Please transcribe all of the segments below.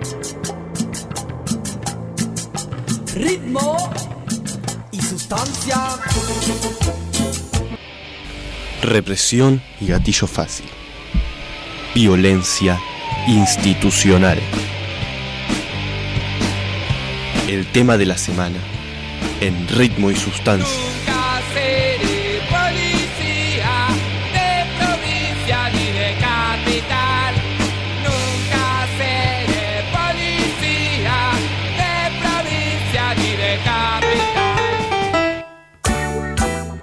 Ritmo y sustancia. Represión y gatillo fácil. Violencia institucional. El tema de la semana en Ritmo y Sustancia. Nunca seré policía de provincia ni de capital. Nunca seré policía de provincia ni de capital.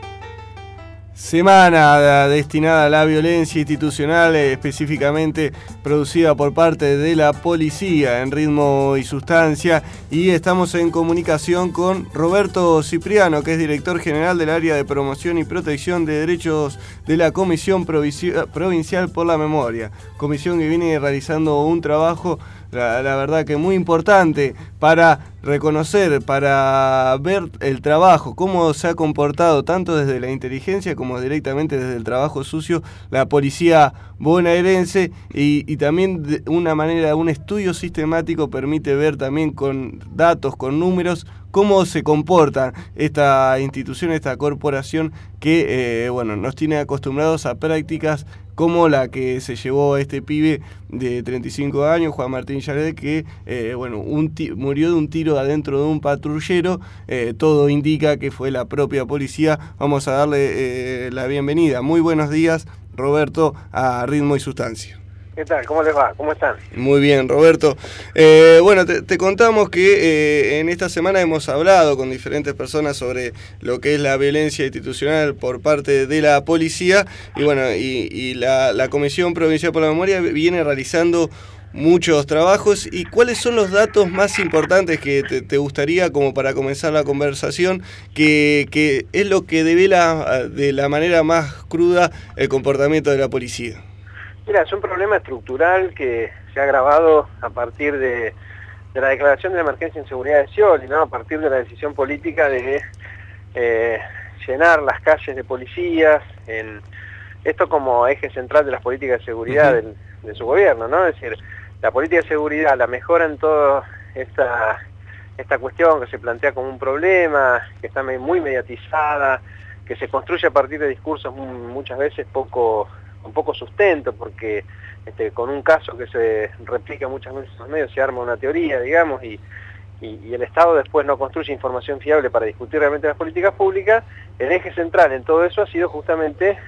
Semana destinada a la violencia institucional, específicamente producida por parte de la policía en Ritmo y Sustancia, y estamos en comunicación con Roberto Cipriano, que es director general del área de promoción y protección de derechos de la Comisión Provincial por la Memoria, comisión que viene realizando un trabajo, la verdad que muy importante para reconocer, para ver el trabajo, cómo se ha comportado tanto desde la inteligencia como directamente desde el trabajo sucio la policía bonaerense, y también de una manera, un estudio sistemático permite ver también con datos, con números, cómo se comporta esta institución, esta corporación que nos tiene acostumbrados a prácticas como la que se llevó este pibe de 35 años, Juan Martín Yared, que murió de un tiro adentro de un patrullero. Todo indica que fue la propia policía. Vamos a darle la bienvenida. Muy buenos días, Roberto, a Ritmo y Sustancia. ¿Qué tal? ¿Cómo les va? ¿Cómo están? Muy bien, Roberto. Te contamos que en esta semana hemos hablado con diferentes personas sobre lo que es la violencia institucional por parte de la policía, y la Comisión Provincial por la Memoria viene realizando muchos trabajos. ¿Y cuáles son los datos más importantes que te gustaría, como para comenzar la conversación, que es lo que devela de la manera más cruda el comportamiento de la policía? Mira, es un problema estructural que se ha agravado a partir de la declaración de la emergencia en seguridad de Scioli, ¿no? A partir de la decisión política de llenar las calles de policías, esto como eje central de las políticas de seguridad de su gobierno, ¿no? Es decir, la política de seguridad la mejora en toda esta cuestión que se plantea como un problema, que está muy mediatizada, que se construye a partir de discursos muchas veces con poco sustento, porque con un caso que se replica muchas veces en los medios se arma una teoría, digamos, y el Estado después no construye información fiable para discutir realmente las políticas públicas. El eje central en todo eso ha sido justamente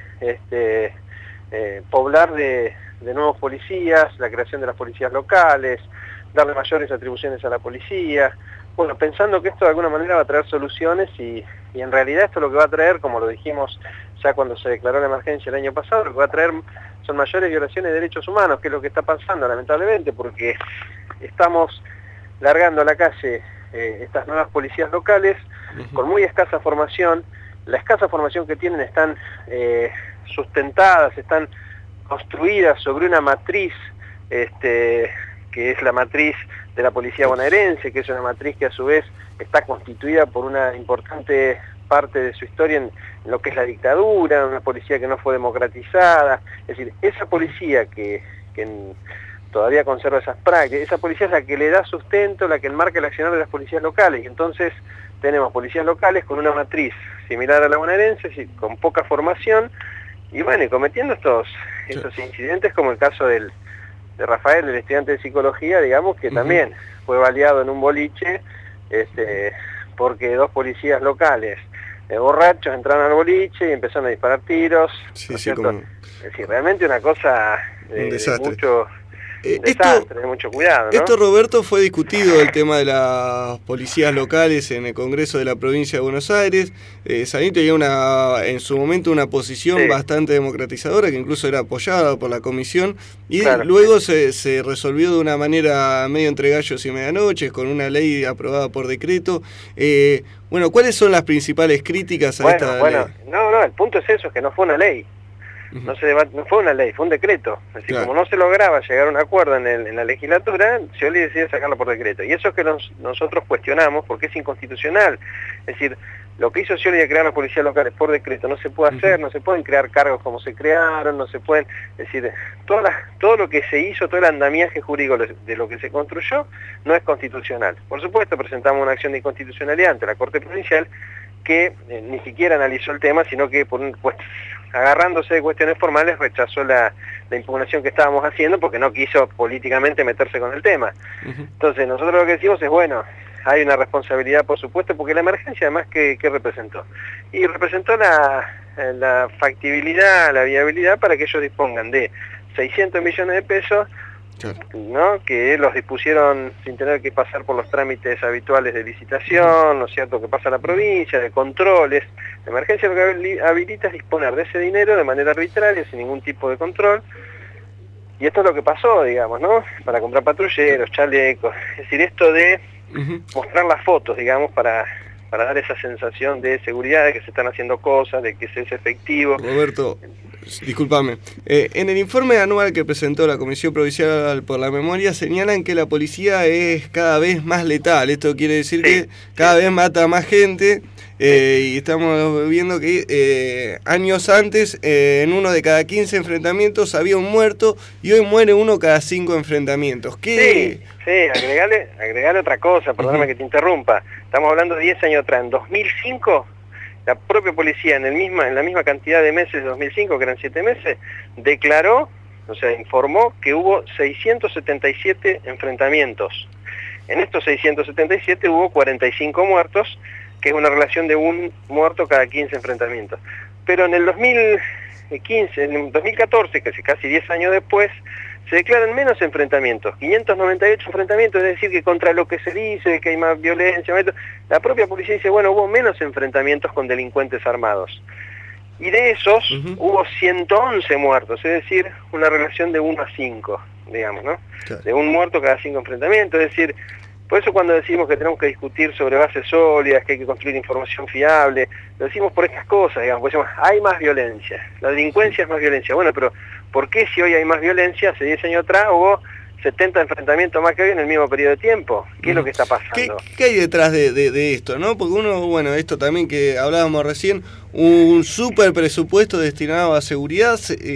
poblar de nuevos policías, la creación de las policías locales, darle mayores atribuciones a la policía, pensando que esto de alguna manera va a traer soluciones, y en realidad esto lo que va a traer, como lo dijimos ya cuando se declaró la emergencia el año pasado, lo que va a traer son mayores violaciones de derechos humanos, que es lo que está pasando lamentablemente, porque estamos largando a la calle estas nuevas policías locales con muy escasa formación. La escasa formación que tienen están sustentadas, están construidas sobre una matriz que es la matriz de la policía bonaerense, que es una matriz que a su vez está constituida por una importante parte de su historia en lo que es la dictadura, una policía que no fue democratizada. Es decir, esa policía que todavía conserva esas prácticas, esa policía es la que le da sustento, la que enmarca el accionar de las policías locales, y entonces tenemos policías locales con una matriz similar a la bonaerense, con poca formación, y cometiendo estos incidentes, como el caso de Rafael, el estudiante de psicología, digamos, que también fue baleado en un boliche, porque dos policías locales borrachos entraron al boliche y empezaron a disparar tiros. Es decir, realmente una cosa un desastre. De mucho cuidado, ¿no? Esto, Roberto, fue discutido, el tema de las policías locales, en el Congreso de la Provincia de Buenos Aires. Sanín tenía en su momento una posición bastante democratizadora, que incluso era apoyada por la comisión, y luego se resolvió de una manera medio entre gallos y medianoches, con una ley aprobada por decreto. ¿Cuáles son las principales críticas a esta ley? No, el punto es eso, es que no fue una ley. No fue una ley, fue un decreto. Es decir, como no se lograba llegar a un acuerdo en la legislatura, Scioli decide sacarlo por decreto. Y eso es que nosotros cuestionamos, porque es inconstitucional. Es decir, Lo que hizo Scioli de crear las policías locales por decreto no se puede hacer, no se pueden crear cargos como se crearon, no se pueden, es decir, todo lo que se hizo, todo el andamiaje jurídico de lo que se construyó no es constitucional. Por supuesto, presentamos una acción de inconstitucionalidad ante la Corte Provincial que ni siquiera analizó el tema, sino que agarrándose de cuestiones formales rechazó la impugnación que estábamos haciendo porque no quiso políticamente meterse con el tema. Entonces nosotros lo que decimos es, bueno, hay una responsabilidad por supuesto, porque la emergencia además ¿qué representó? Y representó la factibilidad, la viabilidad para que ellos dispongan de 600 millones de pesos, ¿no? Que los dispusieron sin tener que pasar por los trámites habituales de licitación, ¿no es cierto?, que pasa a la provincia, de controles. La emergencia lo que habilita es disponer de ese dinero de manera arbitraria, sin ningún tipo de control. Y esto es lo que pasó, digamos, ¿no? Para comprar patrulleros, chalecos. Es decir, esto de mostrar las fotos, digamos, para dar esa sensación de seguridad, de que se están haciendo cosas, de que se es efectivo. Roberto, discúlpame. En el informe anual que presentó la Comisión Provincial por la Memoria señalan que la policía es cada vez más letal. Esto quiere decir que cada vez mata a más gente. Y estamos viendo que años antes en 1 de cada 15 enfrentamientos había un muerto y hoy muere 1 cada 5 enfrentamientos. ¿Qué? Sí, agregale otra cosa, perdóname que te interrumpa. Estamos hablando de 10 años atrás. En 2005, la propia policía en la misma cantidad de meses de 2005, que eran 7 meses, declaró, o sea, informó que hubo 677 enfrentamientos. En estos 677 hubo 45 muertos, que es una relación de 1 muerto cada 15 enfrentamientos. Pero en el 2015, en el 2014, que es casi 10 años después, se declaran menos enfrentamientos, 598 enfrentamientos, es decir, que contra lo que se dice, que hay más violencia, la propia policía dice, bueno, hubo menos enfrentamientos con delincuentes armados. Y de esos hubo 111 muertos, es decir, una relación de 1 a 5, digamos, ¿no? Claro. De 1 muerto cada 5 enfrentamientos, es decir, por eso cuando decimos que tenemos que discutir sobre bases sólidas, que hay que construir información fiable, lo decimos por estas cosas, digamos, porque decimos, hay más violencia, la delincuencia es más violencia. Bueno, pero ¿por qué si hoy hay más violencia? Hace 10 años atrás hubo 70 enfrentamientos más que hoy en el mismo periodo de tiempo. ¿Qué es lo que está pasando? ¿Qué hay detrás de esto, no? Porque uno, bueno, esto también que hablábamos recién, un súper presupuesto destinado a seguridad,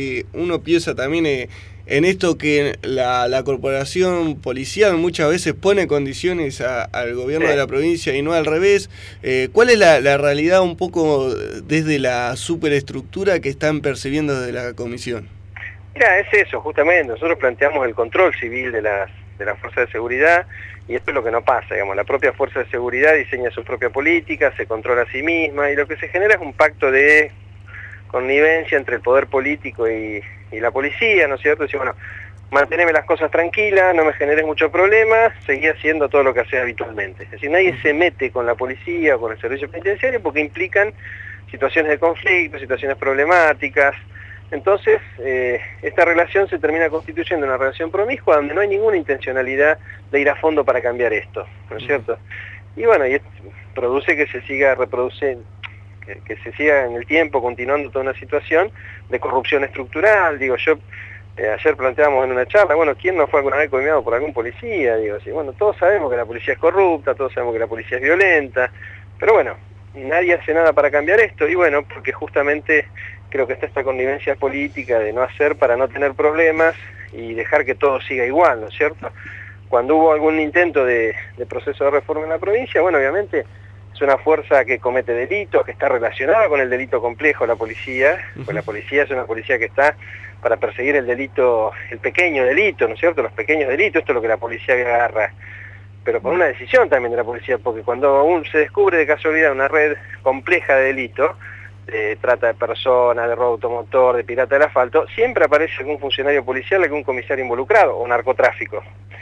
uno piensa también en esto que la corporación policial muchas veces pone condiciones al gobierno de la provincia y no al revés. ¿Cuál es la realidad un poco desde la superestructura que están percibiendo desde la comisión? Mira, es eso, justamente, nosotros planteamos el control civil de las fuerzas de seguridad y esto es lo que no pasa, digamos, la propia fuerza de seguridad diseña su propia política, se controla a sí misma y lo que se genera es un pacto de connivencia entre el poder político y la policía, ¿no es cierto? Decir, bueno, manteneme las cosas tranquilas, no me generes muchos problemas, seguí haciendo todo lo que haces habitualmente. Es decir, nadie se mete con la policía o con el servicio penitenciario porque implican situaciones de conflicto, situaciones problemáticas. Entonces, esta relación se termina constituyendo una relación promiscua donde no hay ninguna intencionalidad de ir a fondo para cambiar esto, ¿no es cierto? Y bueno, y produce que se siga reproduciendo, que se siga en el tiempo continuando toda una situación de corrupción estructural. Digo, yo ayer planteamos en una charla, bueno, ¿quién no fue alguna vez comido por algún policía? Digo, sí, bueno, todos sabemos que la policía es corrupta, todos sabemos que la policía es violenta, pero bueno, nadie hace nada para cambiar esto, y bueno, porque justamente creo que está esta connivencia política de no hacer para no tener problemas y dejar que todo siga igual, ¿no es cierto? Cuando hubo algún intento de proceso de reforma en la provincia, bueno, obviamente es una fuerza que comete delitos, que está relacionada con el delito complejo, la policía, pues la policía es una policía que está para perseguir el delito, el pequeño delito, ¿no es cierto? Los pequeños delitos, esto es lo que la policía agarra, pero por una decisión también de la policía, porque cuando aún se descubre de casualidad una red compleja de delitos, de trata de personas, de robo automotor, de pirata del asfalto, siempre aparece algún funcionario policial, algún comisario involucrado, o narcotráfico.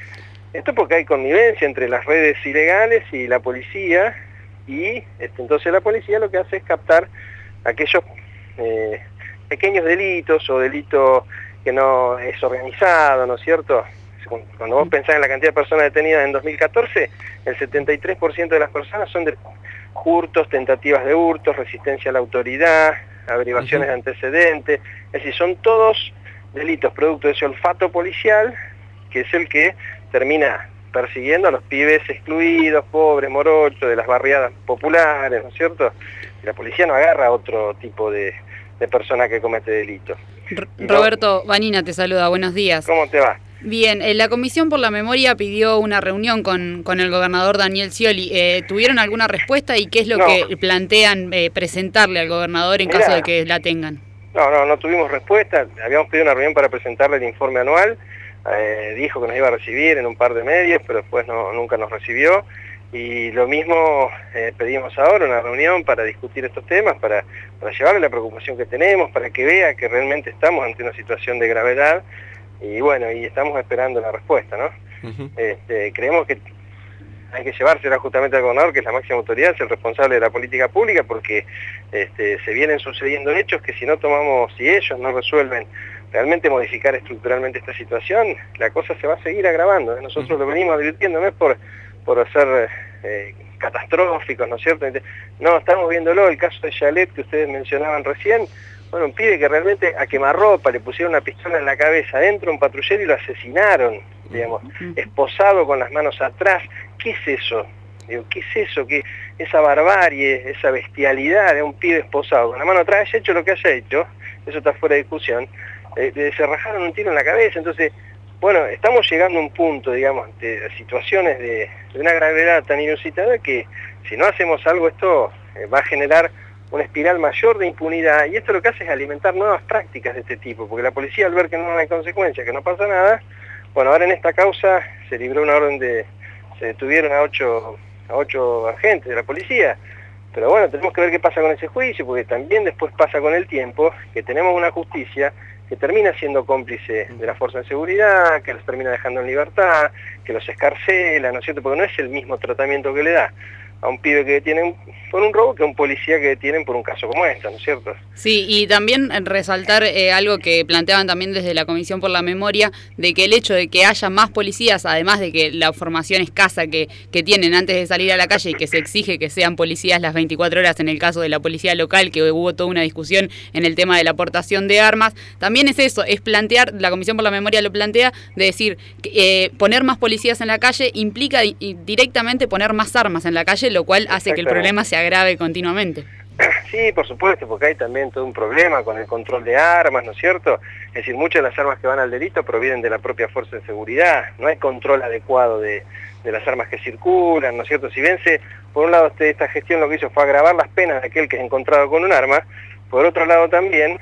Esto porque hay connivencia entre las redes ilegales y la policía, y entonces la policía lo que hace es captar aquellos pequeños delitos o delitos que no es organizado, ¿no es cierto? Cuando vos pensás en la cantidad de personas detenidas en 2014, el 73% de las personas son de hurtos, tentativas de hurtos, resistencia a la autoridad, averiguaciones de antecedentes, es decir, son todos delitos producto de ese olfato policial, que es el que termina persiguiendo a los pibes excluidos, pobres, morochos, de las barriadas populares, ¿no es cierto? Y la policía no agarra a otro tipo de persona que comete delito. Roberto Vanina te saluda, buenos días. ¿Cómo te va? Bien, la Comisión por la Memoria pidió una reunión con el gobernador Daniel Scioli. ¿Tuvieron alguna respuesta y qué es lo que plantean presentarle al gobernador en caso de que la tengan? No tuvimos respuesta. Habíamos pedido una reunión para presentarle el informe anual. Dijo que nos iba a recibir en un par de medios, pero después nunca nos recibió. Y lo mismo pedimos ahora, una reunión para discutir estos temas, para llevarle la preocupación que tenemos, para que vea que realmente estamos ante una situación de gravedad. Y bueno, y estamos esperando la respuesta, ¿no? Creemos que hay que llevársela justamente al gobernador, que es la máxima autoridad, es el responsable de la política pública, porque se vienen sucediendo hechos que si ellos no resuelven realmente modificar estructuralmente esta situación, la cosa se va a seguir agravando. Nosotros lo venimos advirtiendo, no es por ser catastróficos, ¿no es cierto? No, estamos viéndolo, el caso de Yalet que ustedes mencionaban recién. Bueno, un pibe que realmente a quemarropa le pusieron una pistola en la cabeza dentro de un patrullero y lo asesinaron, digamos, esposado con las manos atrás. ¿Qué es eso? Digo, ¿qué es eso? ¿Qué, esa barbarie, esa bestialidad de un pibe esposado con la mano atrás? Haya hecho lo que haya hecho, eso está fuera de discusión, se rajaron un tiro en la cabeza. Entonces, bueno, estamos llegando a un punto, digamos, de situaciones de una gravedad tan inusitada que si no hacemos algo esto va a generar una espiral mayor de impunidad, y esto lo que hace es alimentar nuevas prácticas de este tipo, porque la policía al ver que no hay consecuencias, que no pasa nada, bueno, ahora en esta causa se libró una orden se detuvieron a 8 agentes de la policía, pero bueno, tenemos que ver qué pasa con ese juicio, porque también después pasa con el tiempo, que tenemos una justicia que termina siendo cómplice de la fuerza de seguridad, que los termina dejando en libertad, que los escarcela, ¿no es cierto? Porque no es el mismo tratamiento que le da a un pibe que detienen por un robo que a un policía que detienen por un caso como este, ¿no es cierto? Sí, y también resaltar algo que planteaban también desde la Comisión por la Memoria, de que el hecho de que haya más policías, además de que la formación escasa que tienen antes de salir a la calle y que se exige que sean policías las 24 horas en el caso de la policía local, que hubo toda una discusión en el tema de la aportación de armas, también es eso, es plantear, la Comisión por la Memoria lo plantea, de decir, poner más policías en la calle implica directamente poner más armas en la calle, lo cual hace que el problema se agrave continuamente. Sí, por supuesto, porque hay también todo un problema con el control de armas, ¿no es cierto? Es decir, muchas de las armas que van al delito provienen de la propia fuerza de seguridad, no hay control adecuado de las armas que circulan, ¿no es cierto? Si bien por un lado esta gestión lo que hizo fue agravar las penas de aquel que es encontrado con un arma, por otro lado también,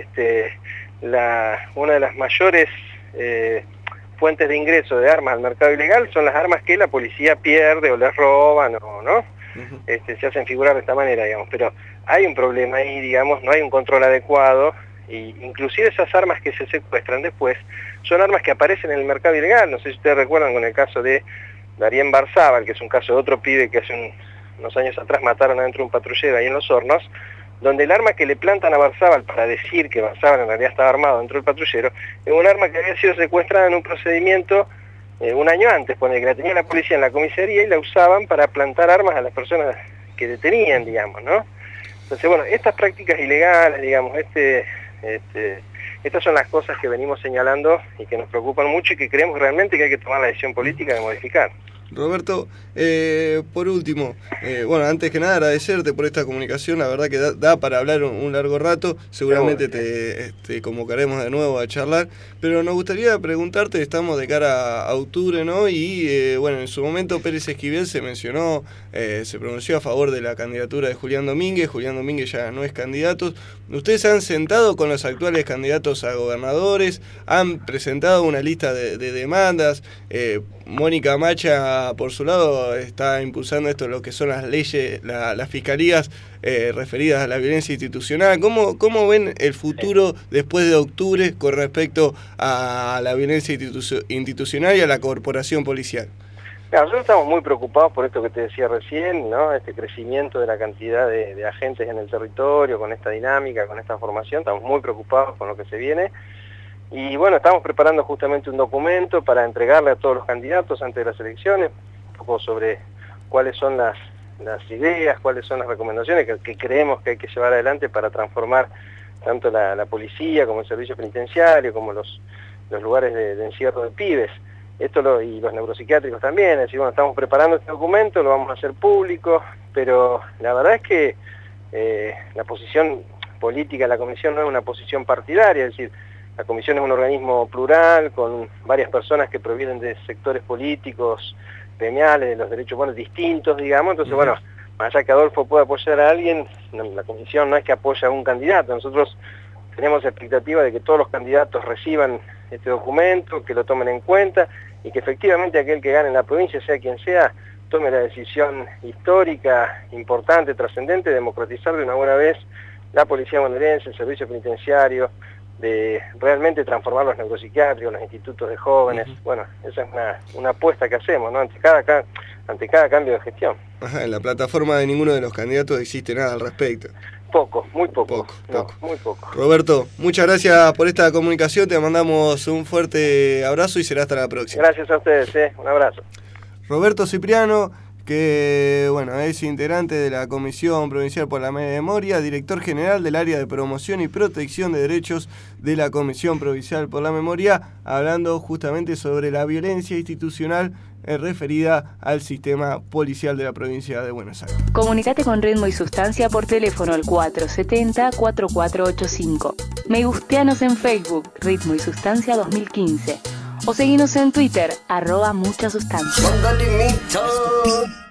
una de las mayores fuentes de ingreso de armas al mercado ilegal son las armas que la policía pierde o les roban, ¿no? Se hacen figurar de esta manera, digamos, pero hay un problema ahí, digamos, no hay un control adecuado, y inclusive esas armas que se secuestran después son armas que aparecen en el mercado ilegal. No sé si ustedes recuerdan con el caso de Darien Barzábal, que es un caso de otro pibe que hace unos años atrás mataron adentro de un patrullero ahí en Los Hornos, donde el arma que le plantan a Barzábal para decir que Barzábal en realidad estaba armado dentro del patrullero, es un arma que había sido secuestrada en un procedimiento un año antes, que la tenía la policía en la comisaría y la usaban para plantar armas a las personas que detenían, digamos, ¿no? Entonces, bueno, estas prácticas ilegales, digamos, estas son las cosas que venimos señalando y que nos preocupan mucho y que creemos realmente que hay que tomar la decisión política de modificar. Roberto, por último, bueno, antes que nada agradecerte por esta comunicación, la verdad que da para hablar un largo rato, seguramente te convocaremos de nuevo a charlar, pero nos gustaría preguntarte, estamos de cara a octubre, ¿no? Y bueno, en su momento Pérez Esquivel se mencionó, se pronunció a favor de la candidatura de Julián Domínguez ya no es candidato. ¿Ustedes se han sentado con los actuales candidatos a gobernadores? ¿Han presentado una lista de demandas? Mónica Macha, por su lado, está impulsando esto, lo que son las leyes, las fiscalías referidas a la violencia institucional. ¿Cómo ven el futuro después de octubre con respecto a la violencia institucional y a la corporación policial? Nosotros estamos muy preocupados por esto que te decía recién, ¿no? Este crecimiento de la cantidad de agentes en el territorio, con esta dinámica, con esta formación, estamos muy preocupados con lo que se viene. Y bueno, estamos preparando justamente un documento para entregarle a todos los candidatos antes de las elecciones, un poco sobre cuáles son las ideas, cuáles son las recomendaciones que creemos que hay que llevar adelante para transformar tanto la policía como el servicio penitenciario, como los lugares de encierro de pibes. y los neuropsiquiátricos también, es decir, bueno, estamos preparando este documento, lo vamos a hacer público, pero la verdad es que la posición política de la comisión no es una posición partidaria, es decir, la comisión es un organismo plural, con varias personas que provienen de sectores políticos, gremiales, de los derechos humanos distintos, digamos, entonces bueno, más allá que Adolfo pueda apoyar a alguien, la comisión no es que apoya a un candidato, nosotros tenemos expectativa de que todos los candidatos reciban este documento, que lo tomen en cuenta y que efectivamente aquel que gane en la provincia, sea quien sea, tome la decisión histórica, importante, trascendente, de democratizar de una buena vez la policía bonaerense, el servicio penitenciario, de realmente transformar los neuropsiquiátricos, los institutos de jóvenes. Bueno, esa es una apuesta que hacemos, ¿no? Ante cada cambio de gestión. Ajá, en la plataforma de ninguno de los candidatos existe nada al respecto. Poco, muy poco. Muy poco. Roberto, muchas gracias por esta comunicación, te mandamos un fuerte abrazo y será hasta la próxima. Gracias a ustedes, un abrazo. Roberto Cipriano, que bueno, es integrante de la Comisión Provincial por la Memoria, director general del área de promoción y protección de derechos de la Comisión Provincial por la Memoria, hablando justamente sobre la violencia institucional referida al sistema policial de la provincia de Buenos Aires. Comunicate con Ritmo y Sustancia por teléfono al 470-4485. Me gusteanos en Facebook, Ritmo y Sustancia 2015. O seguinos en Twitter, @muchasustancia.